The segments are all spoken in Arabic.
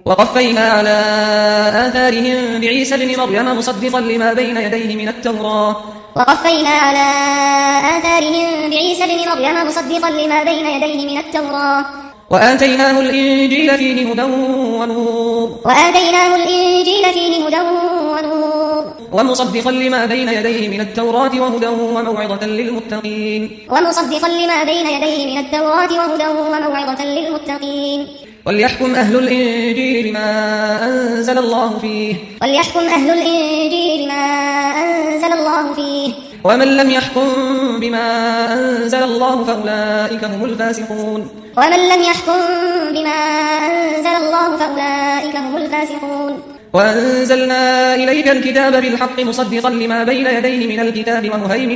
وقفينا على آثارهم بعيسى ابن مريم مصدقا لما بين يديه من التوراة وقفينا على آثارهم بعيسى ابن مريم مصدقا لما بين يديه من التوراة وآتيناه الإنجيل فيه هدى ونور ومصدقا لما بين يديه من التوراة وهدى وموعظة للمتقين وليحكم أهل الإنجيل بما أنزل الله فيه ومن لم يحكم بما أنزل الله فأولئك هم الفاسقون وأنزلنا إليك الكتاب بالحق مصدقا لما بين يديه من الكتاب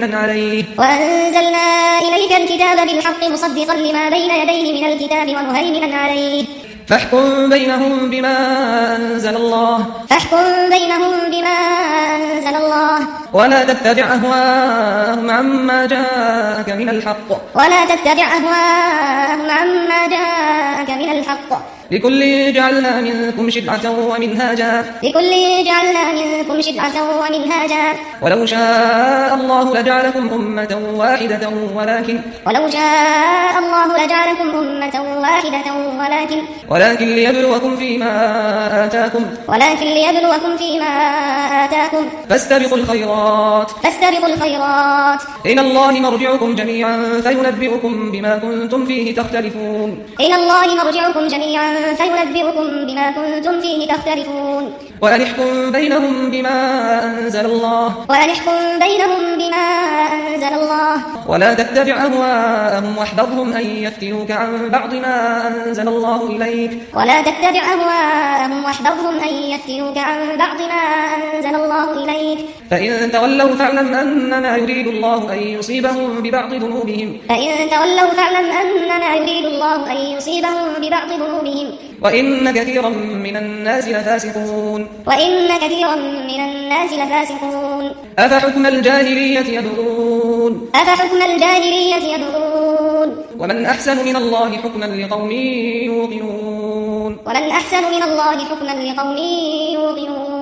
ومهيمنا عليه فاحكم بينهم بما أنزل الله ولا تتبع أهواءهم عما جاءك من الحق لكل جعلنا منكم شرعة ومنهاجا ولو شاء الله لجعلكم أمة واحدة ولكن ليبلوكم فيما آتاكم فاستبقوا الخيرات إلى الله مرجعكم جميعا فينبئكم بما كنتم فيه تختلفون وأن احكم بينهم بما أنزل الله ولا تتبع أهواءهم واحذرهم أن يفتنوك عن بعض ما أنزل الله إليك فإن تولوا فاعلم أنما يريد الله أن يصيبهم ببعض ذنوبهم وإن كثيرا من الناس لفاسقون أفحكم الجاهلية يبغون ومن أحسن من الله حكما لقوم يوقنون